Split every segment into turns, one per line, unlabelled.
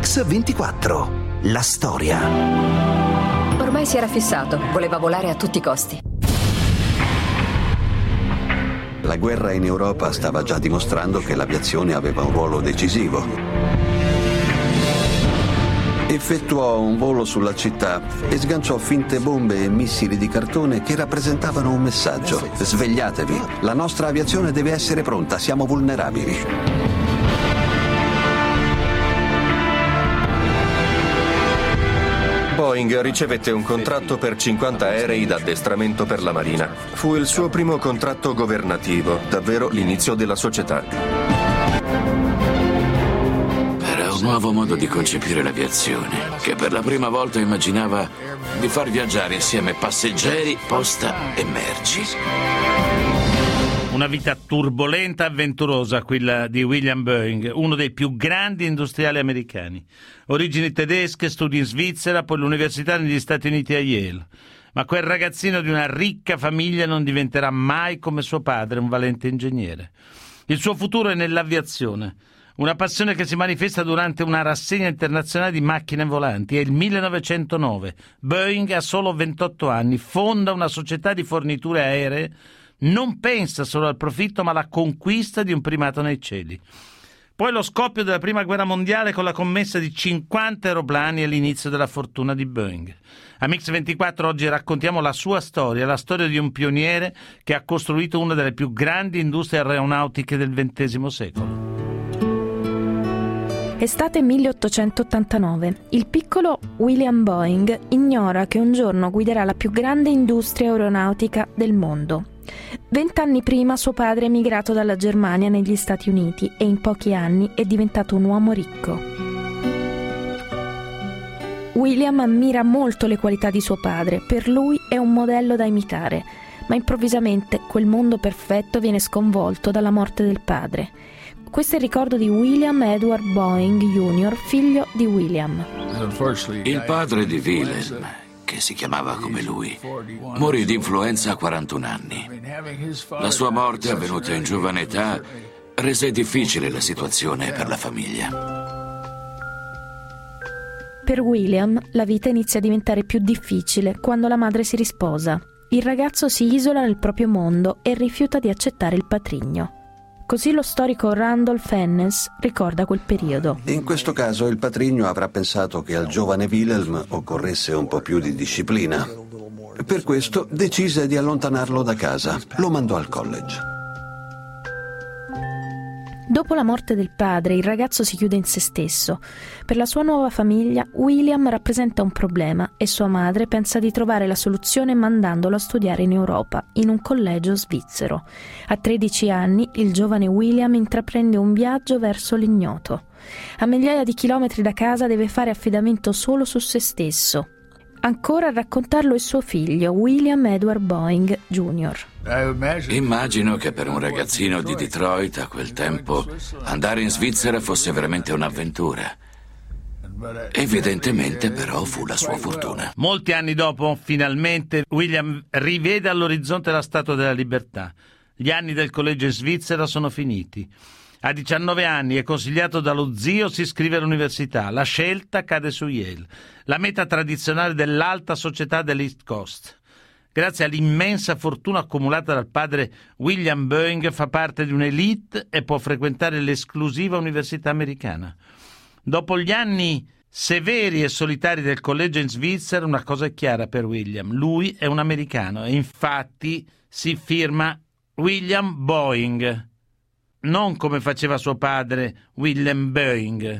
Mix 24. La storia.
Ormai si era fissato, voleva volare a tutti i costi.
La guerra in Europa stava già dimostrando che l'aviazione aveva un ruolo decisivo. Effettuò un volo sulla città e sganciò finte bombe e missili di cartone che rappresentavano un messaggio. Svegliatevi, la nostra aviazione deve essere pronta, siamo vulnerabili.
Boeing ricevette un contratto per 50 aerei d'addestramento per la Marina. Fu il suo primo contratto governativo, davvero l'inizio della società.
Era un nuovo modo di concepire l'aviazione, che per la prima volta immaginava di far viaggiare insieme passeggeri, posta e merci.
Una vita turbolenta e avventurosa quella di William Boeing, uno dei più grandi industriali americani. Origini tedesche, studi in Svizzera, poi l'università negli Stati Uniti a Yale. Ma quel ragazzino di una ricca famiglia non diventerà mai come suo padre, un valente ingegnere. Il suo futuro è nell'aviazione, una passione che si manifesta durante una rassegna internazionale di macchine volanti. È il 1909. Boeing ha solo 28 anni, fonda una società di forniture aeree. Non pensa solo al profitto ma alla conquista di un primato nei cieli. Poi lo scoppio della prima guerra mondiale con la commessa di 50 aeroplani e l'inizio della fortuna di Boeing. A Mix 24 oggi raccontiamo la sua storia, la storia di un pioniere che ha costruito una delle più grandi industrie aeronautiche del XX secolo.
Estate 1889. Il piccolo William Boeing ignora che un giorno guiderà la più grande industria aeronautica del mondo. 20 anni prima suo padre è emigrato dalla Germania negli Stati Uniti e in pochi anni è diventato un uomo ricco. William ammira molto le qualità di suo padre, per lui è un modello da imitare, ma improvvisamente quel mondo perfetto viene sconvolto dalla morte del padre. Questo è il ricordo di William Edward Boeing Jr., figlio di William.
Il padre di Wilhelm, che si chiamava come lui, morì di influenza a 41 anni. La sua morte, avvenuta in giovane età, rese difficile la situazione per la famiglia.
Per William la vita inizia a diventare più difficile quando la madre si risposa. Il ragazzo si isola nel proprio mondo e rifiuta di accettare il patrigno. Così lo storico Randolph Hennes ricorda quel periodo.
In questo caso il patrigno avrà pensato che al giovane Wilhelm occorresse un po' più di disciplina. Per questo decise di allontanarlo da casa. Lo mandò al college.
Dopo la morte del padre, il ragazzo si chiude in se stesso. Per la sua nuova famiglia, William rappresenta un problema e sua madre pensa di trovare la soluzione mandandolo a studiare in Europa, in un collegio svizzero. A 13 anni, il giovane William intraprende un viaggio verso l'ignoto. A migliaia di chilometri da casa deve fare affidamento solo su se stesso. Ancora a raccontarlo è suo figlio, William Edward Boeing Jr.
Immagino che per un ragazzino di Detroit a quel tempo andare in Svizzera fosse veramente un'avventura. Evidentemente però fu la sua fortuna.
Molti anni dopo, finalmente, William rivede all'orizzonte la Statua della Libertà. Gli anni del collegio in Svizzera sono finiti. A 19 anni è consigliato dallo zio, si iscrive all'università. La scelta cade su Yale, la meta tradizionale dell'alta società dell'East Coast. Grazie all'immensa fortuna accumulata dal padre, William Boeing fa parte di un'elite e può frequentare l'esclusiva università americana. Dopo gli anni severi e solitari del collegio in Svizzera, una cosa è chiara per William: lui è un americano e infatti si firma William Boeing, non come faceva suo padre Wilhelm Boeing.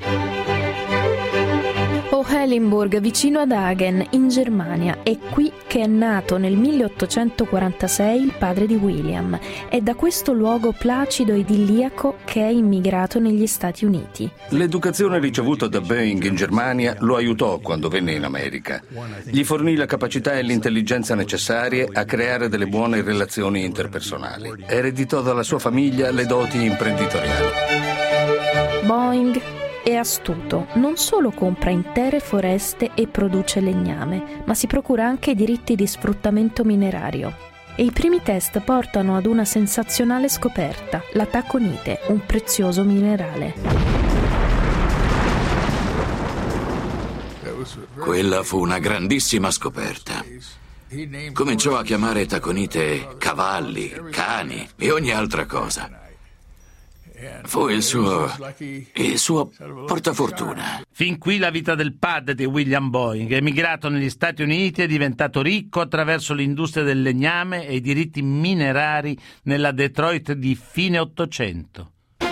Hohenlimburg, vicino ad Hagen, in Germania. È qui che è nato nel 1846 il padre di William. È da questo luogo placido e idilliaco che è immigrato negli Stati Uniti.
L'educazione ricevuta da Boeing in Germania lo aiutò quando venne in America. Gli fornì la capacità e l'intelligenza necessarie a creare delle buone relazioni interpersonali. Ereditò dalla sua famiglia le doti imprenditoriali.
Boeing è astuto, non solo compra intere foreste e produce legname, ma si procura anche i diritti di sfruttamento minerario. E i primi test portano ad una sensazionale scoperta, la taconite, un prezioso minerale.
Quella fu una grandissima scoperta. Cominciò a chiamare Taconite cavalli, cani e ogni altra cosa. Fu il suo portafortuna.
Fin qui la vita del padre di William Boeing. Emigrato negli Stati Uniti, è diventato ricco attraverso l'industria del legname e i diritti minerari nella Detroit di fine Ottocento.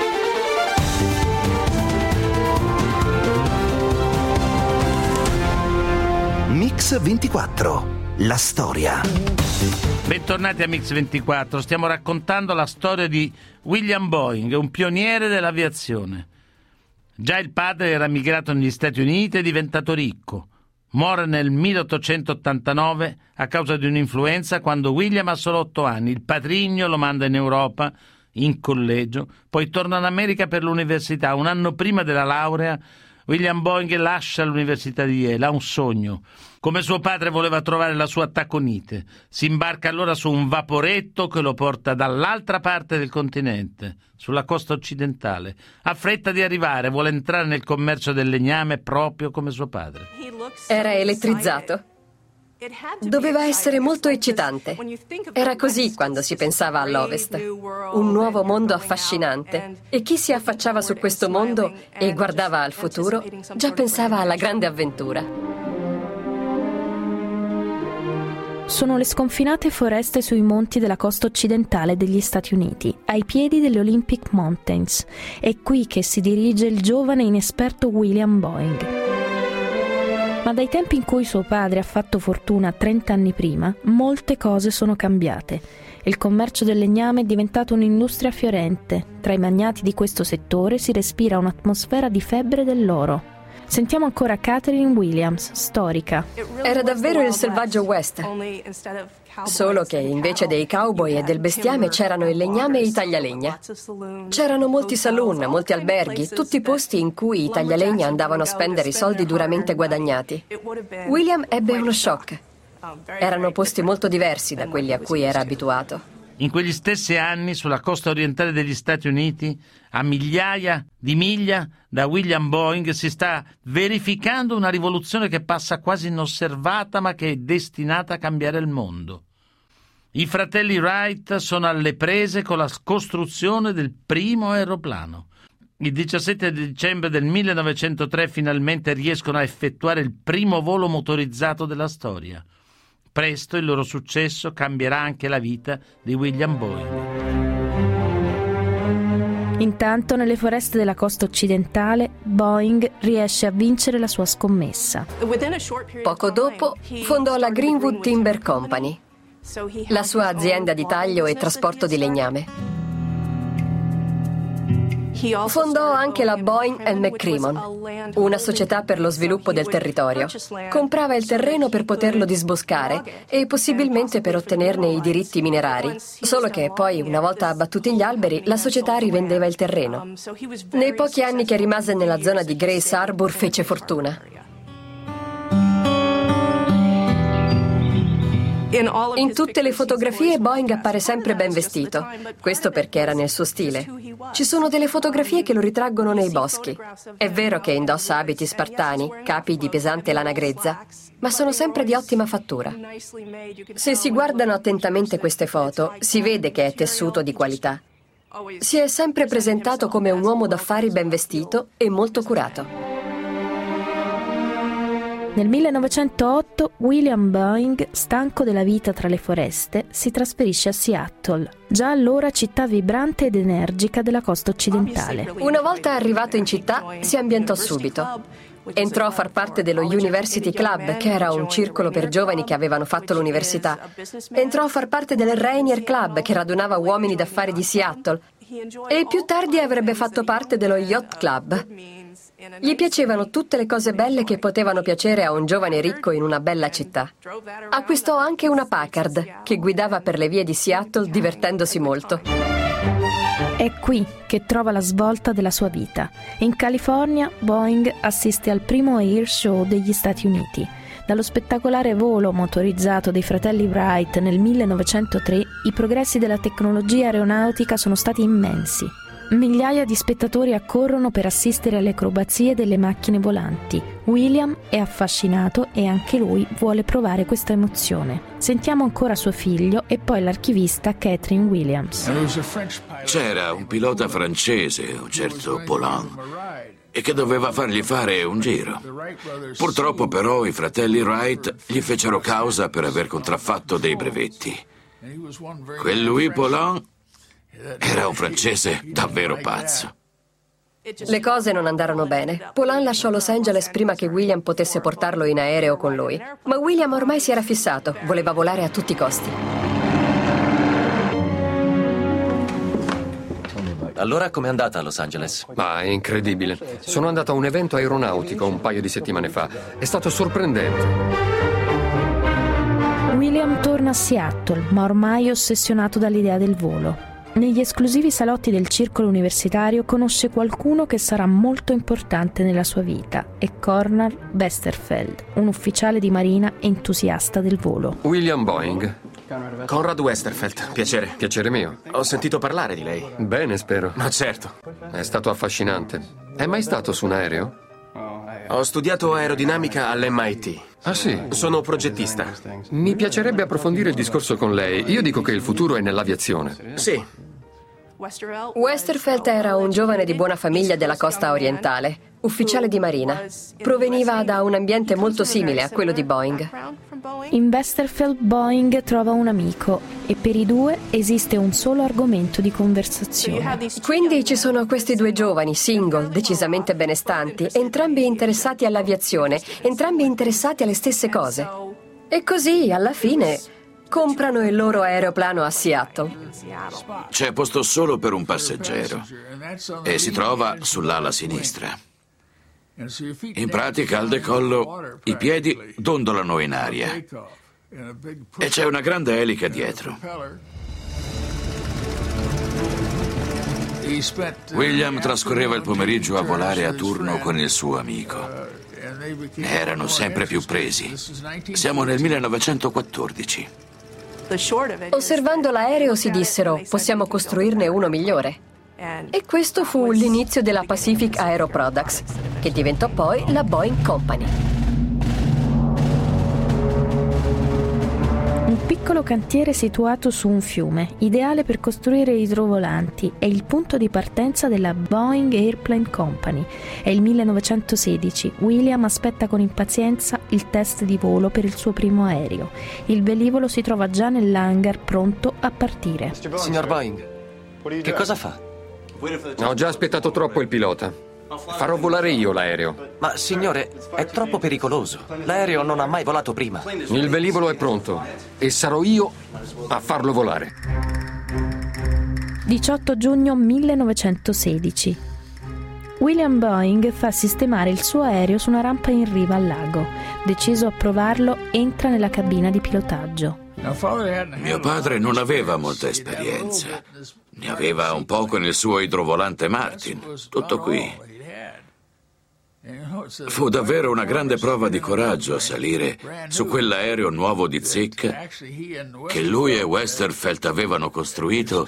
Mix 24. La storia.
Bentornati a Mix 24. Stiamo raccontando la storia di William Boeing, un pioniere dell'aviazione. Già il padre era emigrato negli Stati Uniti e diventato ricco. Muore nel 1889 a causa di un'influenza quando William ha solo 8 anni. Il patrigno lo manda in Europa, in collegio, poi torna in America per l'università. Un anno prima della laurea, William Boeing lascia l'università di Yale, ha un sogno. Come suo padre voleva trovare la sua Taconite. Si imbarca allora su un vaporetto che lo porta dall'altra parte del continente, sulla costa occidentale. Ha fretta di arrivare, vuole entrare nel commercio del legname proprio come suo padre.
Era elettrizzato. Doveva essere molto eccitante. Era così quando si pensava all'Ovest. Un nuovo mondo affascinante. E chi si affacciava su questo mondo e guardava al futuro già pensava alla grande avventura.
Sono le sconfinate foreste sui monti della costa occidentale degli Stati Uniti, ai piedi delle Olympic Mountains. È qui che si dirige il giovane inesperto William Boeing. Ma dai tempi in cui suo padre ha fatto fortuna 30 anni prima, molte cose sono cambiate. Il commercio del legname è diventato un'industria fiorente. Tra i magnati di questo settore si respira un'atmosfera di febbre dell'oro. Sentiamo ancora Catherine Williams, storica.
Era davvero il selvaggio West, solo che invece dei cowboy e del bestiame c'erano il legname e i taglialegna. C'erano molti saloon, molti alberghi, tutti posti in cui i taglialegna andavano a spendere i soldi duramente guadagnati. William ebbe uno shock. Erano posti molto diversi da quelli a cui era abituato.
In quegli stessi anni, sulla costa orientale degli Stati Uniti, a migliaia di miglia da William Boeing, si sta verificando una rivoluzione che passa quasi inosservata, ma che è destinata a cambiare il mondo. I fratelli Wright sono alle prese con la costruzione del primo aeroplano. Il 17 dicembre del 1903 finalmente riescono a effettuare il primo volo motorizzato della storia. Presto il loro successo cambierà anche la vita di William Boeing.
Intanto, nelle foreste della costa occidentale, Boeing riesce a vincere la sua scommessa.
Poco dopo fondò la Greenwood Timber Company, la sua azienda di taglio e trasporto di legname. Fondò anche la Boeing & McCrimmon, una società per lo sviluppo del territorio. Comprava il terreno per poterlo disboscare e possibilmente per ottenerne i diritti minerari. Solo che poi, una volta abbattuti gli alberi, la società rivendeva il terreno. Nei pochi anni che rimase nella zona di Grace Harbor fece fortuna. In tutte le fotografie Boeing appare sempre ben vestito, questo perché era nel suo stile. Ci sono delle fotografie che lo ritraggono nei boschi. È vero che indossa abiti spartani, capi di pesante lana grezza, ma sono sempre di ottima fattura. Se si guardano attentamente queste foto, si vede che è tessuto di qualità. Si è sempre presentato come un uomo d'affari ben vestito e molto curato.
Nel 1908 William Boeing, stanco della vita tra le foreste, si trasferisce a Seattle, già allora città vibrante ed energica della costa occidentale.
Una volta arrivato in città, si ambientò subito. Entrò a far parte dello University Club, che era un circolo per giovani che avevano fatto l'università. Entrò a far parte del Rainier Club, che radunava uomini d'affari di Seattle. E più tardi avrebbe fatto parte dello Yacht Club. Gli piacevano tutte le cose belle che potevano piacere a un giovane ricco in una bella città. Acquistò anche una Packard, che guidava per le vie di Seattle divertendosi molto.
È qui che trova la svolta della sua vita. In California, Boeing assiste al primo Air Show degli Stati Uniti. Dallo spettacolare volo motorizzato dei fratelli Wright nel 1903, i progressi della tecnologia aeronautica sono stati immensi. Migliaia di spettatori accorrono per assistere alle acrobazie delle macchine volanti. William è affascinato e anche lui vuole provare questa emozione. Sentiamo ancora suo figlio e poi l'archivista Catherine Williams.
C'era un pilota francese, un certo Poulain, e che doveva fargli fare un giro. Purtroppo però i fratelli Wright gli fecero causa per aver contraffatto dei brevetti. Quel Louis Poulain era un francese davvero pazzo.
Le cose non andarono bene. Poulain lasciò Los Angeles prima che William potesse portarlo in aereo con lui. Ma William ormai si era fissato, voleva volare a tutti i costi.
Allora com'è andata a Los Angeles?
Ma è incredibile. Sono andato a un evento aeronautico un paio di settimane fa. È stato sorprendente.
William torna a Seattle, ma ormai è ossessionato dall'idea del volo. Negli esclusivi salotti del circolo universitario conosce qualcuno che sarà molto importante nella sua vita. È Cornal Westerfeld, un ufficiale di marina entusiasta del volo.
William Boeing.
Conrad Westerfeld, piacere.
Piacere mio.
Ho sentito parlare di lei.
Bene, spero.
Ma certo.
È stato affascinante. È mai stato su un aereo?
Ho studiato aerodinamica all'MIT.
Ah sì?
Sono progettista.
Mi piacerebbe approfondire il discorso con lei. Io dico che il futuro è nell'aviazione.
Sì.
Westerfeld era un giovane di buona famiglia della costa orientale, ufficiale di marina. Proveniva da un ambiente molto simile a quello di Boeing.
In Westerfeld Boeing trova un amico e per i due esiste un solo argomento di conversazione.
Quindi ci sono questi due giovani, single, decisamente benestanti, entrambi interessati all'aviazione, entrambi interessati alle stesse cose. E così, alla fine, comprano il loro aeroplano a Seattle.
C'è posto solo per un passeggero e si trova sull'ala sinistra. In pratica, al decollo, i piedi dondolano in aria e c'è una grande elica dietro. William trascorreva il pomeriggio a volare a turno con il suo amico. Ne erano sempre più presi. Siamo nel 1914.
Osservando l'aereo si dissero, possiamo costruirne uno migliore. E questo fu l'inizio della Pacific Aero Products, che diventò poi la Boeing Company.
Un piccolo cantiere situato su un fiume, ideale per costruire idrovolanti, è il punto di partenza della Boeing Airplane Company. È il 1916. William aspetta con impazienza il test di volo per il suo primo aereo. Il velivolo si trova già nell'hangar pronto a partire.
Signor Boeing, che cosa fa?
Ho già aspettato troppo il pilota. Farò volare io l'aereo.
Ma signore, è troppo pericoloso. L'aereo non ha mai volato prima.
Il velivolo è pronto e sarò io a farlo volare.
18 giugno 1916. William Boeing fa sistemare il suo aereo su una rampa in riva al lago. Deciso a provarlo, entra nella cabina di pilotaggio.
Mio padre non aveva molta esperienza. Ne aveva un poco nel suo idrovolante Martin. Tutto qui. Fu davvero una grande prova di coraggio salire su quell'aereo nuovo di zecca che lui e Westerfeld avevano costruito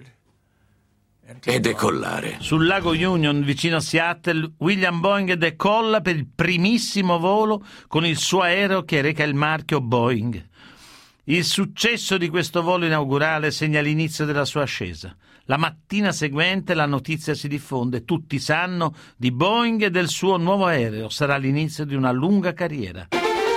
e decollare.
Sul lago Union, vicino a Seattle, William Boeing decolla per il primissimo volo con il suo aereo che reca il marchio Boeing. Il successo di questo volo inaugurale segna l'inizio della sua ascesa. La mattina seguente la notizia si diffonde, tutti sanno di Boeing e del suo nuovo aereo. Sarà l'inizio di una lunga carriera.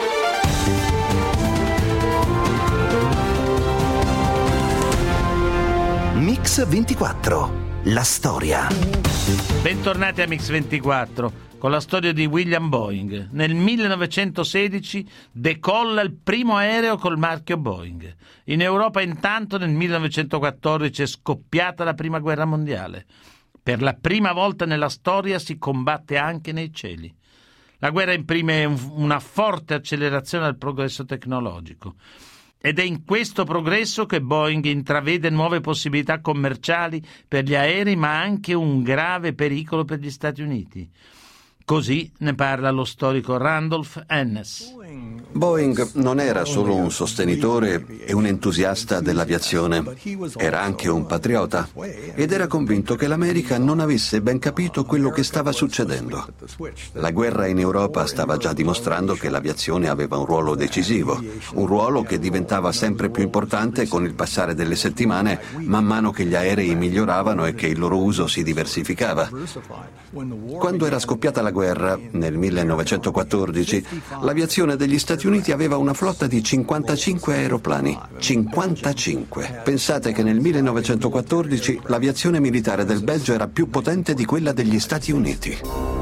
Mix 24, la storia.
Bentornati a Mix 24. Con la storia di William Boeing. Nel 1916 decolla il primo aereo col marchio Boeing. In Europa intanto nel 1914 è scoppiata la Prima Guerra Mondiale. Per la prima volta nella storia si combatte anche nei cieli. La guerra imprime una forte accelerazione al progresso tecnologico. Ed è in questo progresso che Boeing intravede nuove possibilità commerciali per gli aerei, ma anche un grave pericolo per gli Stati Uniti. Così ne parla lo storico Randolph Ennes.
Boeing non era solo un sostenitore e un entusiasta dell'aviazione, era anche un patriota ed era convinto che l'America non avesse ben capito quello che stava succedendo. La guerra in Europa stava già dimostrando che l'aviazione aveva un ruolo decisivo, un ruolo che diventava sempre più importante con il passare delle settimane, man mano che gli aerei miglioravano e che il loro uso si diversificava. Quando era scoppiata la guerra, nel 1914, l'aviazione degli Stati Uniti aveva una flotta di 55 aeroplani. 55. Pensate che nel 1914 l'aviazione militare del Belgio era più potente di quella degli Stati Uniti.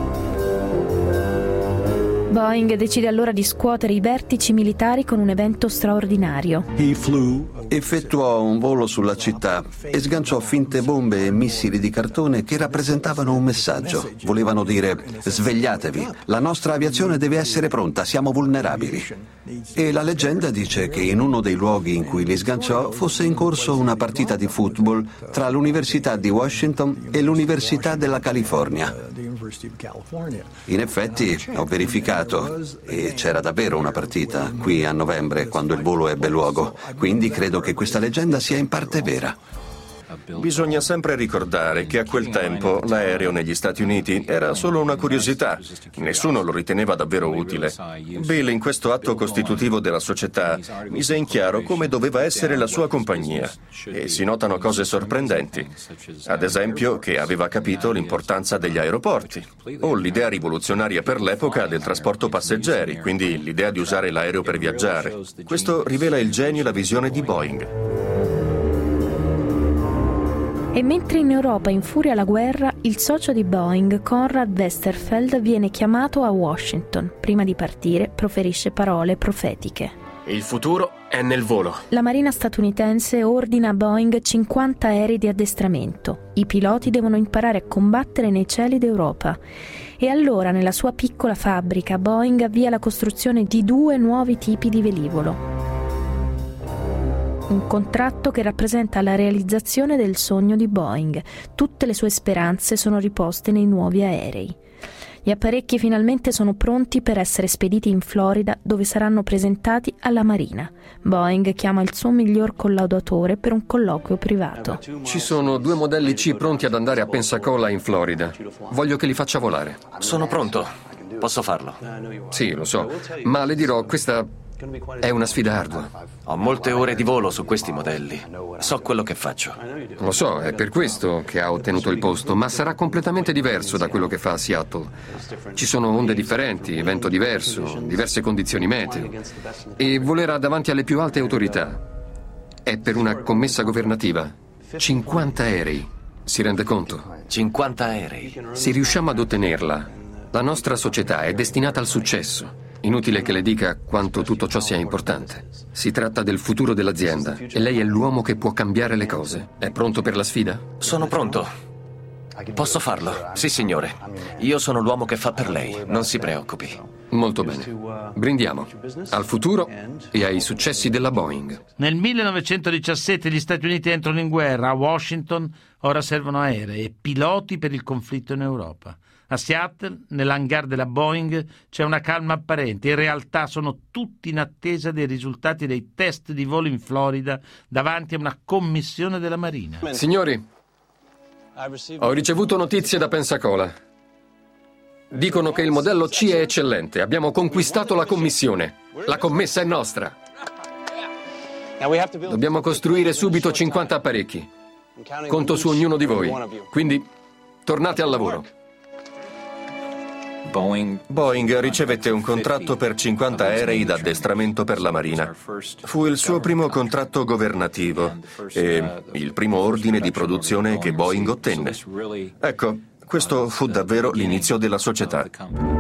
Boeing decide allora di scuotere i vertici militari con un evento straordinario.
Effettuò un volo sulla città e sganciò finte bombe e missili di cartone che rappresentavano un messaggio. Volevano dire: svegliatevi, la nostra aviazione deve essere pronta, siamo vulnerabili. E la leggenda dice che in uno dei luoghi in cui li sganciò fosse in corso una partita di football tra l'Università di Washington e l'Università della California. In effetti ho verificato e c'era davvero una partita qui a novembre quando il volo ebbe luogo, quindi credo che questa leggenda sia in parte vera.
Bisogna sempre ricordare che a quel tempo l'aereo negli Stati Uniti era solo una curiosità. Nessuno lo riteneva davvero utile. Bill, in questo atto costitutivo della società, mise in chiaro come doveva essere la sua compagnia. E si notano cose sorprendenti. Ad esempio, che aveva capito l'importanza degli aeroporti, o l'idea rivoluzionaria per l'epoca del trasporto passeggeri, quindi l'idea di usare l'aereo per viaggiare. Questo rivela il genio e la visione di Boeing.
E mentre in Europa infuria la guerra, il socio di Boeing, Conrad Westerfeld, viene chiamato a Washington. Prima di partire proferisce parole profetiche.
Il futuro è nel volo.
La Marina statunitense ordina a Boeing 50 aerei di addestramento. I piloti devono imparare a combattere nei cieli d'Europa. E allora, nella sua piccola fabbrica, Boeing avvia la costruzione di 2 nuovi tipi di velivolo. Un contratto che rappresenta la realizzazione del sogno di Boeing. Tutte le sue speranze sono riposte nei nuovi aerei. Gli apparecchi finalmente sono pronti per essere spediti in Florida, dove saranno presentati alla Marina. Boeing chiama il suo miglior collaudatore per un colloquio privato.
Ci sono 2 modelli C pronti ad andare a Pensacola in Florida. Voglio che li faccia volare.
Sono pronto. Posso farlo.
Sì, lo so. Ma le dirò, questa è una sfida ardua.
Ho molte ore di volo su questi modelli. So quello che faccio.
Lo so, è per questo che ha ottenuto il posto, ma sarà completamente diverso da quello che fa a Seattle. Ci sono onde differenti, vento diverso, diverse condizioni meteo. E volerà davanti alle più alte autorità. È per una commessa governativa. 50 aerei. Si rende conto?
50 aerei.
Se riusciamo ad ottenerla, la nostra società è destinata al successo. Inutile che le dica quanto tutto ciò sia importante. Si tratta del futuro dell'azienda e lei è l'uomo che può cambiare le cose. È pronto per la sfida?
Sono pronto. Posso farlo? Sì, signore. Io sono l'uomo che fa per lei. Non si preoccupi.
Molto bene. Brindiamo al futuro e ai successi della Boeing.
Nel 1917 gli Stati Uniti entrano in guerra. A Washington ora servono aerei e piloti per il conflitto in Europa. A Seattle, nell'hangar della Boeing, c'è una calma apparente. In realtà sono tutti in attesa dei risultati dei test di volo in Florida davanti a una commissione della Marina.
Signori, ho ricevuto notizie da Pensacola. Dicono che il modello C è eccellente. Abbiamo conquistato la commissione. La commessa è nostra. Dobbiamo costruire subito 50 apparecchi. Conto su ognuno di voi. Quindi, tornate al lavoro.
Boeing ricevette un contratto per 50 aerei da addestramento per la Marina. Fu il suo primo contratto governativo e il primo ordine di produzione che Boeing ottenne. Ecco, questo fu davvero l'inizio della società.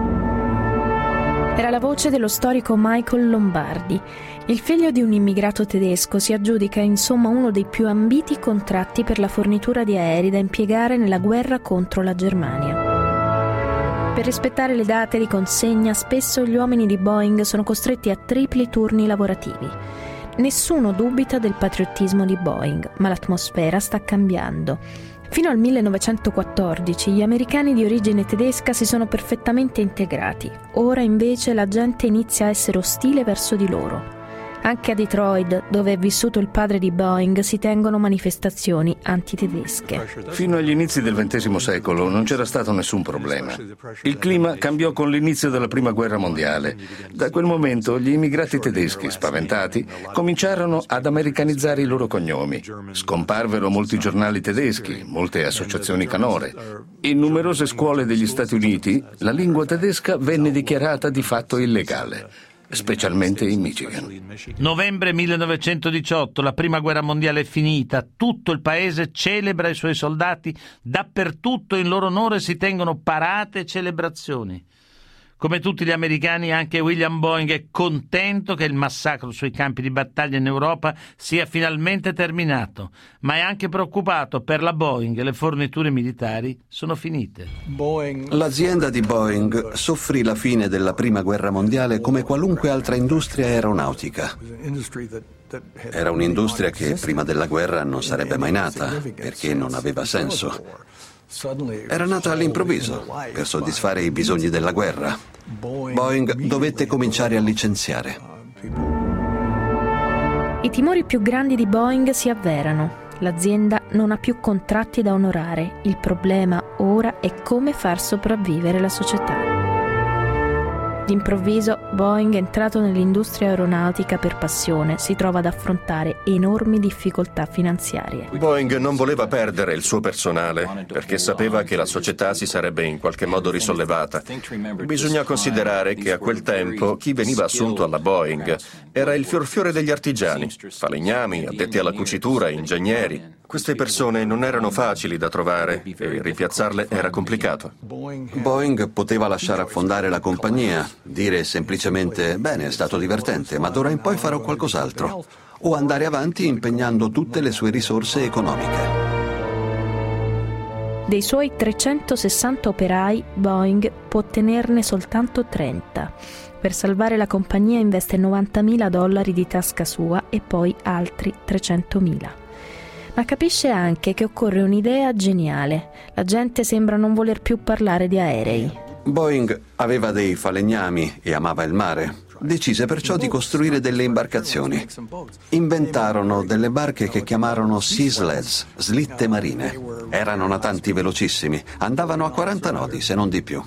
Era la voce dello storico Michael Lombardi. Il figlio di un immigrato tedesco si aggiudica insomma uno dei più ambiti contratti per la fornitura di aerei da impiegare nella guerra contro la Germania. Per rispettare le date di consegna, spesso gli uomini di Boeing sono costretti a tripli turni lavorativi. Nessuno dubita del patriottismo di Boeing, ma l'atmosfera sta cambiando. Fino al 1914 gli americani di origine tedesca si sono perfettamente integrati. Ora invece la gente inizia a essere ostile verso di loro. Anche a Detroit, dove è vissuto il padre di Boeing, si tengono manifestazioni antitedesche.
Fino agli inizi del XX secolo non c'era stato nessun problema. Il clima cambiò con l'inizio della Prima Guerra Mondiale. Da quel momento gli immigrati tedeschi, spaventati, cominciarono ad americanizzare i loro cognomi. Scomparvero molti giornali tedeschi, molte associazioni canore. In numerose scuole degli Stati Uniti la lingua tedesca venne dichiarata di fatto illegale, specialmente in Michigan.
Novembre 1918, la Prima Guerra Mondiale è finita, tutto il paese celebra i suoi soldati, dappertutto in loro onore si tengono parate e celebrazioni. Come tutti gli americani, anche William Boeing è contento che il massacro sui campi di battaglia in Europa sia finalmente terminato, ma è anche preoccupato per la Boeing, le forniture militari sono finite.
L'azienda di Boeing soffrì la fine della Prima Guerra Mondiale come qualunque altra industria aeronautica. Era un'industria che prima della guerra non sarebbe mai nata, perché non aveva senso. Era nata all'improvviso, per soddisfare i bisogni della guerra. Boeing dovette cominciare a licenziare.
I timori più grandi di Boeing si avverano. L'azienda non ha più contratti da onorare. Il problema ora è come far sopravvivere la società. D'improvviso Boeing, entrato nell'industria aeronautica per passione, si trova ad affrontare enormi difficoltà finanziarie.
Boeing non voleva perdere il suo personale perché sapeva che la società si sarebbe in qualche modo risollevata. Bisogna considerare che a quel tempo chi veniva assunto alla Boeing era il fior degli artigiani, falegnami, addetti alla cucitura, ingegneri. Queste persone non erano facili da trovare e ripiazzarle era complicato.
Boeing poteva lasciare affondare la compagnia, dire semplicemente «Bene, è stato divertente, ma d'ora in poi farò qualcos'altro», o andare avanti impegnando tutte le sue risorse economiche.
Dei suoi 360 operai, Boeing può tenerne soltanto 30. Per salvare la compagnia investe $90.000 di tasca sua e poi altri 300.000. Ma capisce anche che occorre un'idea geniale. La gente sembra non voler più parlare di aerei.
Boeing aveva dei falegnami e amava il mare. Decise perciò di costruire delle imbarcazioni. Inventarono delle barche che chiamarono Sea Sleds, slitte marine. Erano natanti velocissimi, andavano a 40 nodi, se non di più.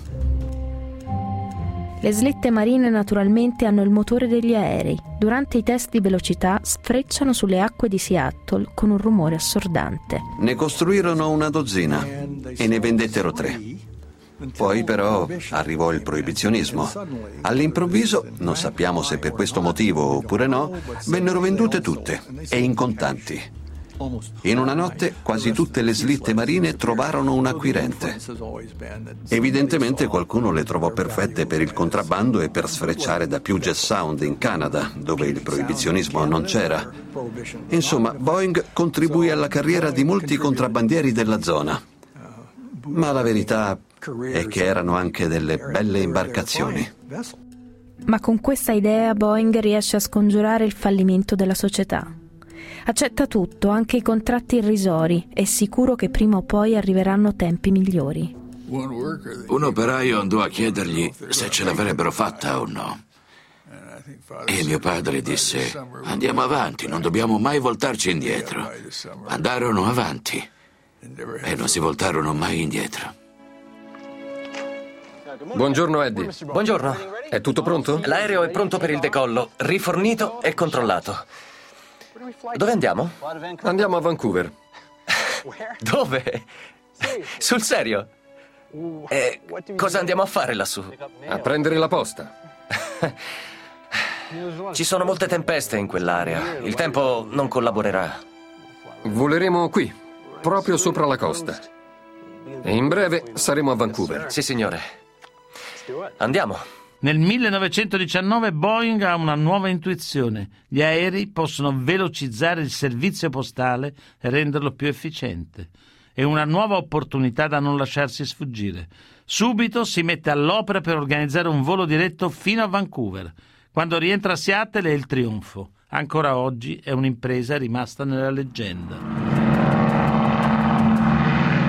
Le slitte marine naturalmente hanno il motore degli aerei. Durante i test di velocità sfrecciano sulle acque di Seattle con un rumore assordante.
Ne costruirono una dozzina e ne vendettero 3. Poi però arrivò il proibizionismo. All'improvviso, non sappiamo se per questo motivo oppure no, vennero vendute tutte e in contanti. In una notte quasi tutte le slitte marine trovarono un acquirente. Evidentemente qualcuno le trovò perfette per il contrabbando e per sfrecciare da Puget Sound in Canada, dove il proibizionismo non c'era. Insomma, Boeing contribuì alla carriera di molti contrabbandieri della zona. Ma la verità è che erano anche delle belle imbarcazioni.
Ma con questa idea Boeing riesce a scongiurare il fallimento della società. Accetta tutto, anche i contratti irrisori, è sicuro che prima o poi arriveranno tempi migliori.
Un operaio andò a chiedergli se ce l'avrebbero fatta o no. E mio padre disse: andiamo avanti, non dobbiamo mai voltarci indietro. Andarono avanti e non si voltarono mai indietro.
Buongiorno Eddie.
Buongiorno.
È tutto pronto?
L'aereo è pronto per il decollo, rifornito e controllato. Dove andiamo?
Andiamo a Vancouver.
Dove? Sul serio? E cosa andiamo a fare lassù?
A prendere la posta.
Ci sono molte tempeste in quell'area. Il tempo non collaborerà.
Voleremo qui, proprio sopra la costa. E in breve saremo a Vancouver.
Sì, signore. Andiamo.
Nel 1919 Boeing ha una nuova intuizione. Gli aerei possono velocizzare il servizio postale e renderlo più efficiente. È una nuova opportunità da non lasciarsi sfuggire. Subito si mette all'opera per organizzare un volo diretto fino a Vancouver. Quando rientra a Seattle è il trionfo. Ancora oggi è un'impresa rimasta nella leggenda.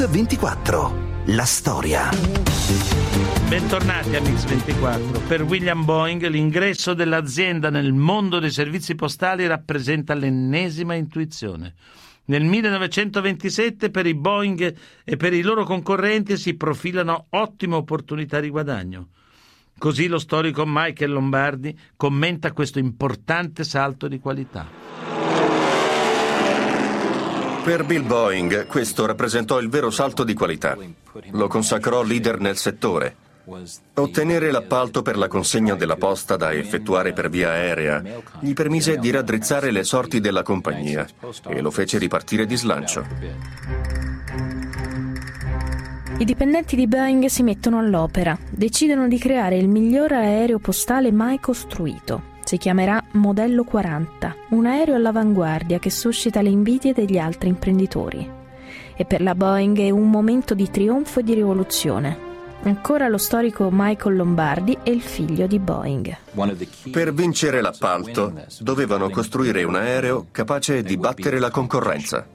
Mix 24, la storia.
Bentornati a Mix 24. Per William Boeing l'ingresso dell'azienda nel mondo dei servizi postali rappresenta l'ennesima intuizione. Nel 1927 per i Boeing e per i loro concorrenti si profilano ottime opportunità di guadagno. Così lo storico Michael Lombardi commenta questo importante salto di qualità.
Per Bill Boeing questo rappresentò il vero salto di qualità. Lo consacrò leader nel settore. Ottenere l'appalto per la consegna della posta da effettuare per via aerea gli permise di raddrizzare le sorti della compagnia e lo fece ripartire di slancio.
I dipendenti di Boeing si mettono all'opera, decidono di creare il miglior aereo postale mai costruito. Si chiamerà Modello 40, un aereo all'avanguardia che suscita le invidie degli altri imprenditori. E per la Boeing è un momento di trionfo e di rivoluzione. Ancora lo storico Michael Lombardi è il figlio di Boeing.
Per vincere l'appalto dovevano costruire un aereo capace di battere la concorrenza.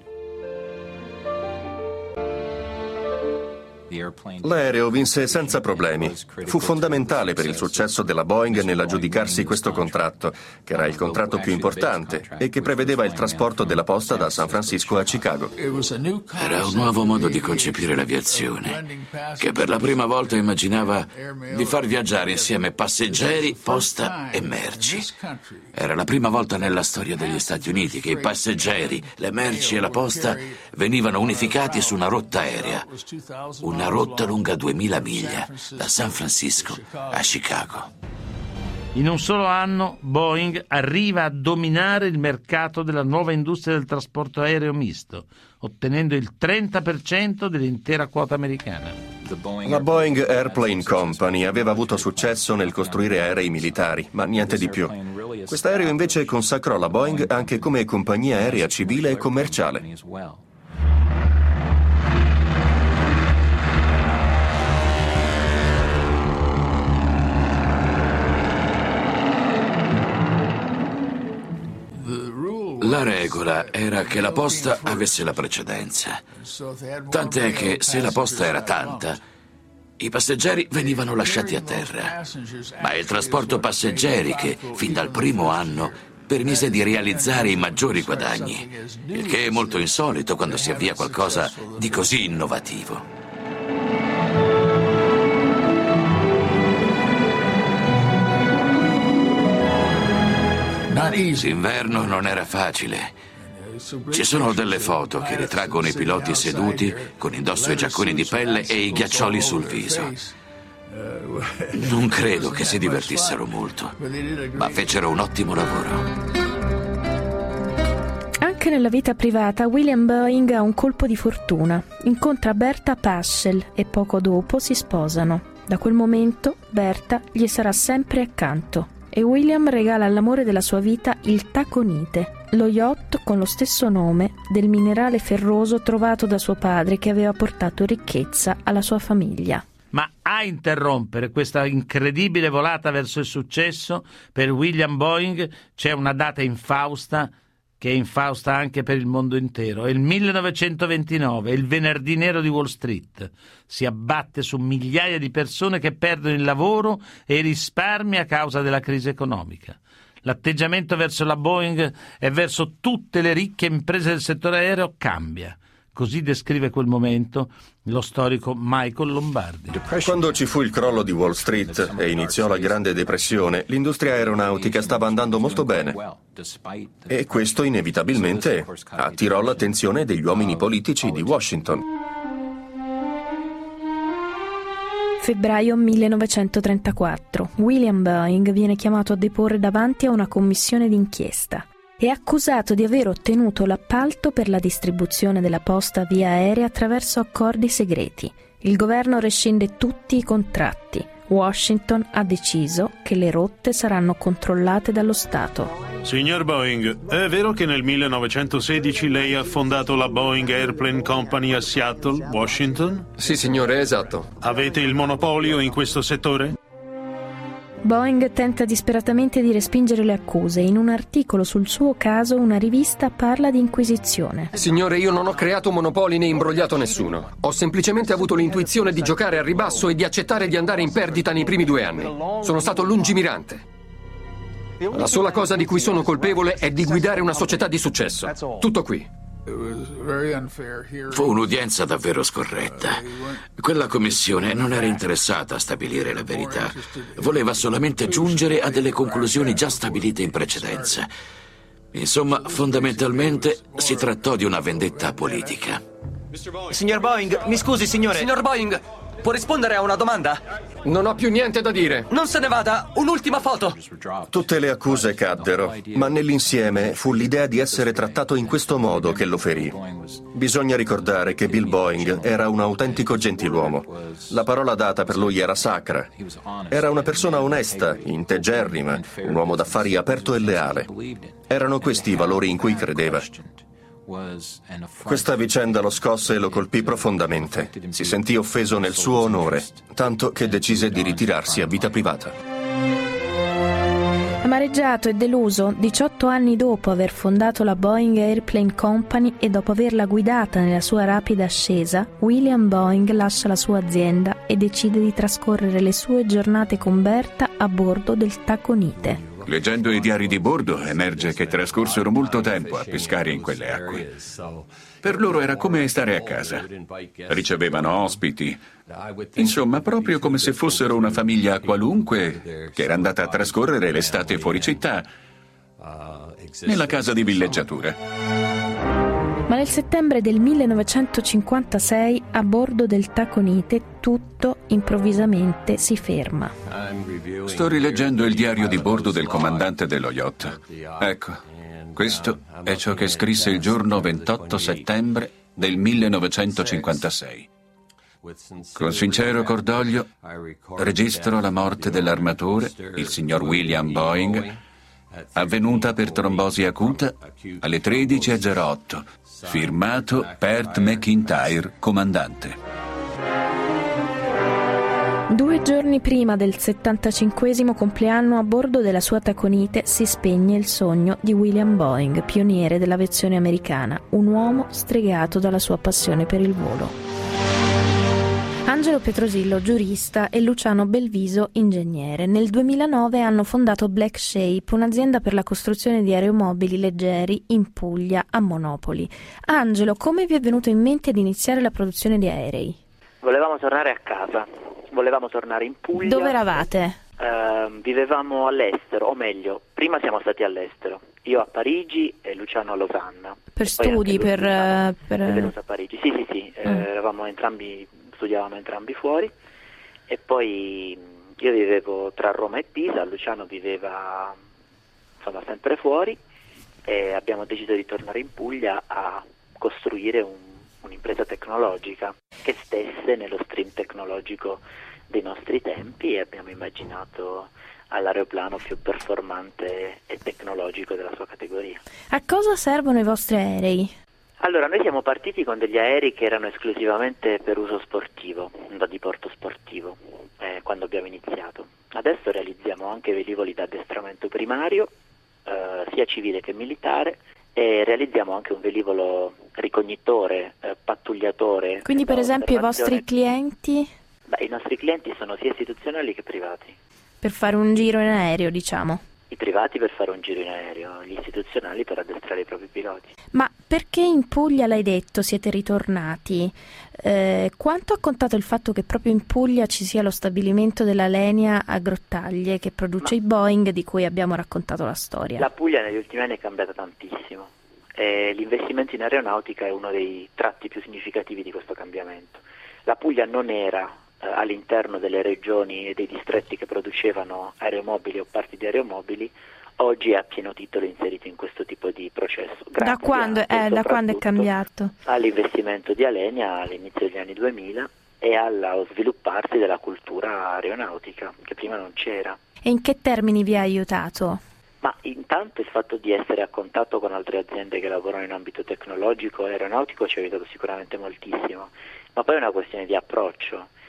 L'aereo vinse senza problemi. Fu fondamentale per il successo della Boeing nell'aggiudicarsi questo contratto, che era il contratto più importante e che prevedeva il trasporto della posta da San Francisco a Chicago.
Era un nuovo modo di concepire l'aviazione, che per la prima volta immaginava di far viaggiare insieme passeggeri, posta e merci. Era la prima volta nella storia degli Stati Uniti che i passeggeri, le merci e la posta venivano unificati su una rotta aerea. Una rotta lunga 2000 miglia, da San Francisco a Chicago.
In un solo anno Boeing arriva a dominare il mercato della nuova industria del trasporto aereo misto, ottenendo il 30% dell'intera quota americana.
La Boeing Airplane Company aveva avuto successo nel costruire aerei militari, ma niente di più. Quest'aereo invece consacrò la Boeing anche come compagnia aerea civile e commerciale.
La regola era che la posta avesse la precedenza, tant'è che se la posta era tanta, i passeggeri venivano lasciati a terra, ma il trasporto passeggeri che, fin dal primo anno, permise di realizzare i maggiori guadagni, il che è molto insolito quando si avvia qualcosa di così innovativo. L'inverno non era facile. Ci sono delle foto che ritraggono i piloti seduti con indosso i giacconi di pelle e i ghiaccioli sul viso. Non credo che si divertissero molto, ma fecero un ottimo lavoro.
Anche nella vita privata William Boeing ha un colpo di fortuna. Incontra Bertha Paschel e poco dopo si sposano. Da quel momento Bertha gli sarà sempre accanto. E William regala all'amore della sua vita il taconite, lo yacht con lo stesso nome del minerale ferroso trovato da suo padre che aveva portato ricchezza alla sua famiglia.
Ma a interrompere questa incredibile volata verso il successo per William Boeing c'è una data infausta che è infausta anche per il mondo intero. È il 1929, il venerdì nero di Wall Street. Si abbatte su migliaia di persone che perdono il lavoro e i risparmi a causa della crisi economica. L'atteggiamento verso la Boeing e verso tutte le ricche imprese del settore aereo cambia. Così descrive quel momento lo storico Michael Lombardi.
Quando ci fu il crollo di Wall Street e iniziò la Grande Depressione, l'industria aeronautica stava andando molto bene. E questo inevitabilmente attirò l'attenzione degli uomini politici di Washington.
Febbraio 1934. William Boeing viene chiamato a deporre davanti a una commissione d'inchiesta. È accusato di aver ottenuto l'appalto per la distribuzione della posta via aerea attraverso accordi segreti. Il governo rescinde tutti i contratti. Washington ha deciso che le rotte saranno controllate dallo Stato.
Signor Boeing, è vero che nel 1916 lei ha fondato la Boeing Airplane Company a Seattle, Washington?
Sì, signore, esatto.
Avete il monopolio in questo settore?
Boeing tenta disperatamente di respingere le accuse. In un articolo sul suo caso, una rivista parla di inquisizione.
Signore, io non ho creato monopoli né imbrogliato nessuno. Ho semplicemente avuto l'intuizione di giocare a ribasso e di accettare di andare in perdita nei primi 2 anni. Sono stato lungimirante. La sola cosa di cui sono colpevole è di guidare una società di successo. Tutto qui.
Fu un'udienza davvero scorretta. Quella commissione non era interessata a stabilire la verità. Voleva solamente giungere a delle conclusioni già stabilite in precedenza. Insomma, fondamentalmente si trattò di una vendetta politica.
Signor Boeing, mi scusi, signore. Signor Boeing, può rispondere a una domanda?
Non ho più niente da dire.
Non se ne vada, un'ultima foto.
Tutte le accuse caddero, ma nell'insieme fu l'idea di essere trattato in questo modo che lo ferì. Bisogna ricordare che Bill Boeing era un autentico gentiluomo. La parola data per lui era sacra. Era una persona onesta, integerrima, un uomo d'affari aperto e leale. Erano questi i valori in cui credeva. Questa vicenda lo scosse e lo colpì profondamente. Si sentì offeso nel suo onore, tanto che decise di ritirarsi a vita privata.
Amareggiato e deluso, 18 anni dopo aver fondato la Boeing Airplane Company e dopo averla guidata nella sua rapida ascesa, William Boeing lascia la sua azienda e decide di trascorrere le sue giornate con Berta a bordo del Taconite.
Leggendo i diari di bordo emerge che trascorsero molto tempo a pescare in quelle acque. Per loro era come stare a casa. Ricevevano ospiti. Insomma, proprio come se fossero una famiglia qualunque che era andata a trascorrere l'estate fuori città, nella casa di villeggiatura.
Ma nel settembre del 1956, a bordo del Taconite, tutto improvvisamente si ferma.
Sto rileggendo il diario di bordo del comandante dello yacht. Ecco, questo è ciò che scrisse il giorno 28 settembre del 1956. Con sincero cordoglio registro la morte dell'armatore, il signor William Boeing, avvenuta per trombosi acuta alle 13:08. Firmato Perth McIntyre, comandante.
2 giorni prima del 75° compleanno, a bordo della sua Taconite si spegne il sogno di William Boeing, pioniere dell'aviazione americana, un uomo stregato dalla sua passione per il volo. Angelo Petrosillo, giurista, e Luciano Belviso, ingegnere. Nel 2009 hanno fondato Black Shape, un'azienda per la costruzione di aeromobili leggeri in Puglia, a Monopoli. Angelo, come vi è venuto in mente di iniziare la produzione di aerei?
Volevamo tornare a casa, volevamo tornare in Puglia.
Dove eravate?
Vivevamo all'estero, o meglio, prima siamo stati all'estero. Io a Parigi e Luciano a Losanna.
Per studi, per...
È venuto a Parigi, sì. Eravamo entrambi... Studiavamo entrambi fuori e poi io vivevo tra Roma e Pisa, Luciano viveva sempre fuori e abbiamo deciso di tornare in Puglia a costruire un'impresa tecnologica che stesse nello stream tecnologico dei nostri tempi e abbiamo immaginato all'aeroplano più performante e tecnologico della sua categoria.
A cosa servono i vostri aerei?
Allora, noi siamo partiti con degli aerei che erano esclusivamente per uso sportivo, da diporto sportivo, quando abbiamo iniziato. Adesso realizziamo anche velivoli da addestramento primario, sia civile che militare, e realizziamo anche un velivolo ricognitore, pattugliatore.
Quindi per esempio i vostri clienti?
Beh, i nostri clienti sono sia istituzionali che privati.
Per fare un giro in aereo, diciamo.
I privati per fare un giro in aereo, gli istituzionali per addestrare i propri piloti.
Ma perché in Puglia, l'hai detto, siete ritornati? Quanto ha contato il fatto che proprio in Puglia ci sia lo stabilimento della Lenia a Grottaglie che produce i Boeing di cui abbiamo raccontato la storia?
La Puglia negli ultimi anni è cambiata tantissimo. L'investimento in aeronautica è uno dei tratti più significativi di questo cambiamento. La Puglia non era all'interno delle regioni e dei distretti che producevano aeromobili o parti di aeromobili, oggi è a pieno titolo inserito in questo tipo di processo.
Da quando è cambiato?
All'investimento di Alenia all'inizio degli anni 2000 e allo svilupparsi della cultura aeronautica, che prima non c'era.
E in che termini vi ha aiutato?
Ma intanto il fatto di essere a contatto con altre aziende che lavorano in ambito tecnologico e aeronautico ci ha aiutato sicuramente moltissimo, ma poi è una questione di approccio.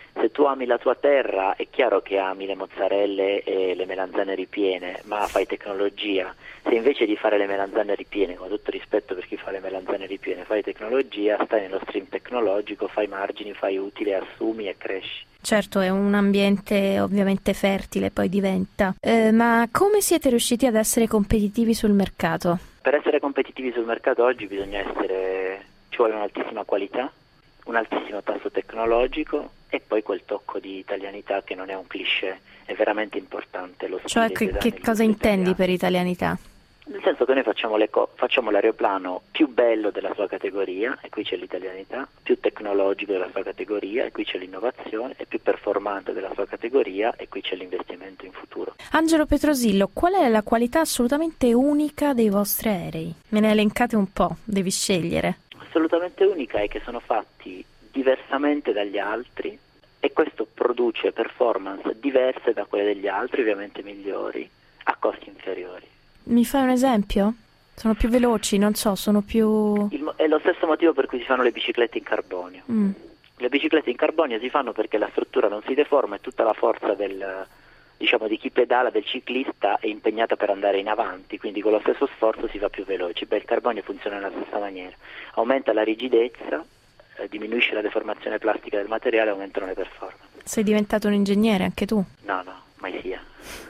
Se tu ami la tua terra è chiaro che ami le mozzarelle e le melanzane ripiene, ma fai tecnologia. Se invece di fare le melanzane ripiene, con tutto rispetto per chi fa le melanzane ripiene, fai tecnologia, stai nello stream tecnologico, fai margini, fai utile, assumi e cresci.
Certo, è un ambiente ovviamente fertile, poi diventa. Ma come siete riusciti ad essere competitivi sul mercato?
Per essere competitivi sul mercato oggi ci vuole un'altissima qualità, un altissimo tasso tecnologico e poi quel tocco di italianità che non è un cliché, è veramente importante.
Cioè che cosa intendi per italianità?
Nel senso che noi facciamo l'aeroplano più bello della sua categoria, e qui c'è l'italianità, più tecnologico della sua categoria, e qui c'è l'innovazione, e più performante della sua categoria, e qui c'è l'investimento in futuro.
Angelo Petrosillo, qual è la qualità assolutamente unica dei vostri aerei? Me ne elencate un po', devi scegliere.
Assolutamente unica è che sono fatti diversamente dagli altri e questo produce performance diverse da quelle degli altri, ovviamente migliori, a costi inferiori.
Mi fai un esempio? Sono più veloci, non so, sono più...
È lo stesso motivo per cui si fanno le biciclette in carbonio. Le biciclette in carbonio si fanno perché la struttura non si deforma e tutta la forza di chi pedala, del ciclista, è impegnata per andare in avanti, quindi con lo stesso sforzo si va più veloci. Il carbonio funziona nella stessa maniera, aumenta la rigidezza, diminuisce la deformazione plastica del materiale, aumentano le performance.
Sei diventato un ingegnere anche tu?
No, mai sia.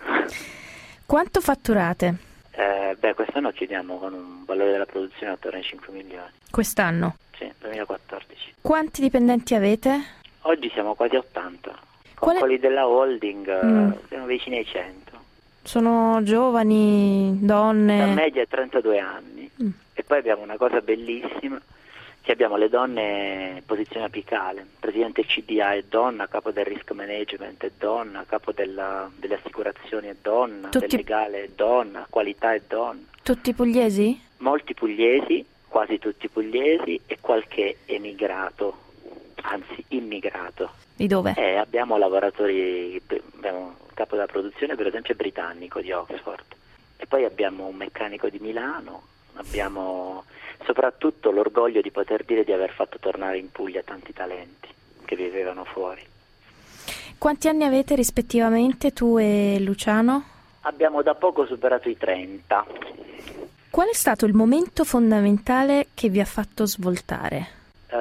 Quanto fatturate?
Quest'anno chiudiamo con un valore della produzione attorno ai 5 milioni.
Quest'anno?
Sì, 2014.
Quanti dipendenti avete?
Oggi siamo quasi 80. Con quelli della holding siamo vicini ai 100.
Sono giovani, donne?
La media è 32 anni. E poi abbiamo una cosa bellissima, che abbiamo le donne in posizione apicale. Il presidente del CDA è donna, capo del risk management è donna, capo delle assicurazioni è donna, del legale è donna, qualità è donna.
Tutti pugliesi?
Molti pugliesi, quasi tutti pugliesi, e qualche emigrato, anzi immigrato.
Di dove?
Abbiamo lavoratori, abbiamo un capo della produzione per esempio britannico di Oxford, e poi abbiamo un meccanico di Milano, abbiamo soprattutto l'orgoglio di poter dire di aver fatto tornare in Puglia tanti talenti che vivevano fuori.
Quanti anni avete rispettivamente tu e Luciano?
Abbiamo da poco superato i 30.
Qual è stato il momento fondamentale che vi ha fatto svoltare?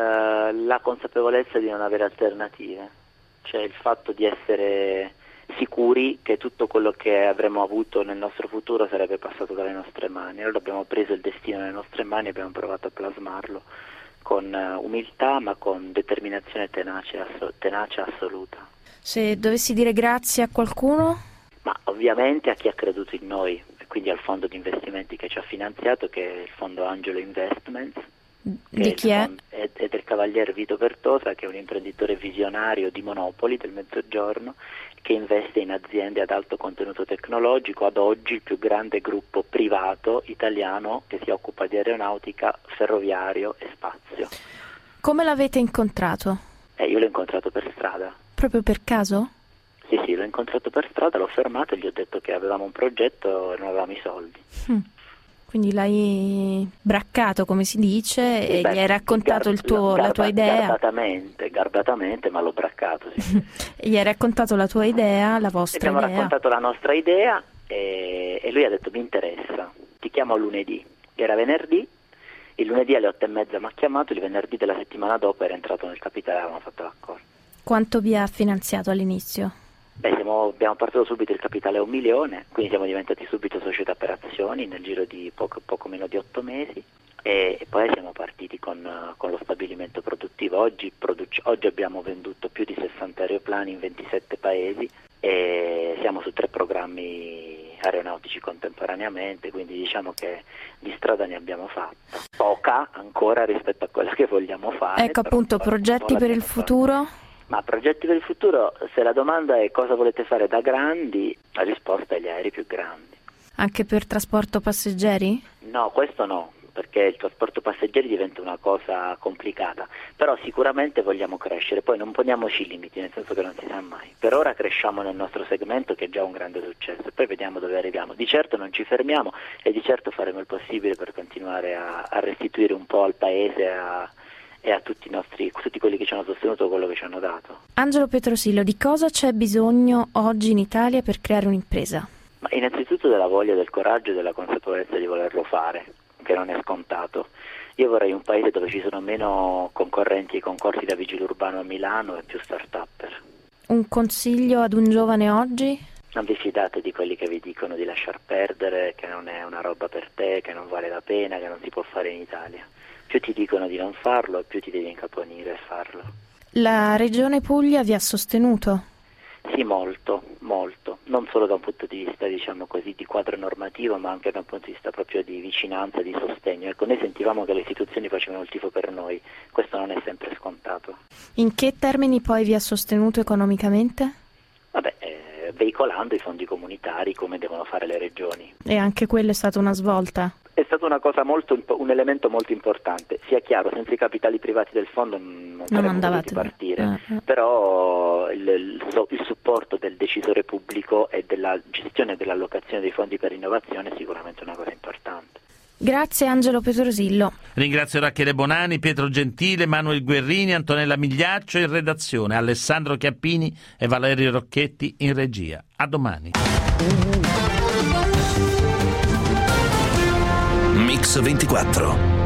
La consapevolezza di non avere alternative, cioè il fatto di essere sicuri che tutto quello che avremmo avuto nel nostro futuro sarebbe passato dalle nostre mani. Allora abbiamo preso il destino nelle nostre mani e abbiamo provato a plasmarlo con umiltà ma con determinazione e tenacia assoluta.
Se dovessi dire grazie a qualcuno?
Ma ovviamente a chi ha creduto in noi, e quindi al fondo di investimenti che ci ha finanziato, che è il fondo Angelo Investments.
Di chi è?
È del cavalier Vito Pertosa, che è un imprenditore visionario di Monopoli del Mezzogiorno, che investe in aziende ad alto contenuto tecnologico, ad oggi il più grande gruppo privato italiano che si occupa di aeronautica, ferroviario e spazio.
Come l'avete incontrato?
Io l'ho incontrato per strada.
Proprio per caso?
Sì, l'ho incontrato per strada, l'ho fermato e gli ho detto che avevamo un progetto e non avevamo i soldi.
Quindi l'hai braccato, come si dice, e gli hai raccontato la tua idea.
Garbatamente, ma l'ho braccato, sì.
E gli hai raccontato la tua idea, la vostra idea.
Abbiamo raccontato la nostra idea e lui ha detto: mi interessa, ti chiamo lunedì. Era venerdì, il lunedì alle 8:30 mi ha chiamato, il venerdì della settimana dopo era entrato nel capitale e avevamo fatto l'accordo.
Quanto vi ha finanziato all'inizio?
Abbiamo partito subito il capitale a 1 milione, quindi siamo diventati subito società per azioni nel giro di poco meno di 8 mesi e poi siamo partiti con lo stabilimento produttivo. Oggi abbiamo venduto più di 60 aeroplani in 27 paesi e siamo su 3 programmi aeronautici contemporaneamente, quindi diciamo che di strada ne abbiamo fatta. Poca ancora rispetto a quella che vogliamo fare.
Ecco, appunto, progetti per il futuro?
Ma progetti per il futuro, se la domanda è cosa volete fare da grandi, la risposta è gli aerei più grandi.
Anche per trasporto passeggeri?
No, questo no, perché il trasporto passeggeri diventa una cosa complicata, però sicuramente vogliamo crescere, poi non poniamoci limiti, nel senso che non si sa mai. Per ora cresciamo nel nostro segmento, che è già un grande successo, e poi vediamo dove arriviamo. Di certo non ci fermiamo e di certo faremo il possibile per continuare a restituire un po' al paese e a tutti quelli che ci hanno sostenuto quello che ci hanno dato.
Angelo Petrosillo, di cosa c'è bisogno oggi in Italia per creare un'impresa?
Ma innanzitutto della voglia, del coraggio e della consapevolezza di volerlo fare, che non è scontato. Io vorrei un paese dove ci sono meno concorrenti e concorsi da vigile urbano a Milano e più start-upper.
Un consiglio ad un giovane oggi?
Non vi fidate di quelli che vi dicono di lasciar perdere, che non è una roba per te, che non vale la pena, che non si può fare in Italia. Più ti dicono di non farlo, più ti devi incaponire e farlo.
La Regione Puglia vi ha sostenuto?
Sì, molto. Non solo da un punto di vista, diciamo così, di quadro normativo, ma anche da un punto di vista proprio di vicinanza, di sostegno. Ecco, noi sentivamo che le istituzioni facevano il tifo per noi. Questo non è sempre scontato.
In che termini poi vi ha sostenuto economicamente?
Veicolando i fondi comunitari come devono fare le regioni.
E anche quello è stata una svolta?
È stata una cosa un elemento molto importante. Sia chiaro, senza i capitali privati del fondo non saremmo potuti partire. Però il supporto del decisore pubblico e della gestione dell'allocazione dei fondi per innovazione è sicuramente una cosa importante.
Grazie Angelo Petrosillo.
Ringrazio Rachele Bonani, Pietro Gentile, Manuel Guerrini, Antonella Migliaccio in redazione, Alessandro Chiappini e Valerio Rocchetti in regia. A domani.
Mix 24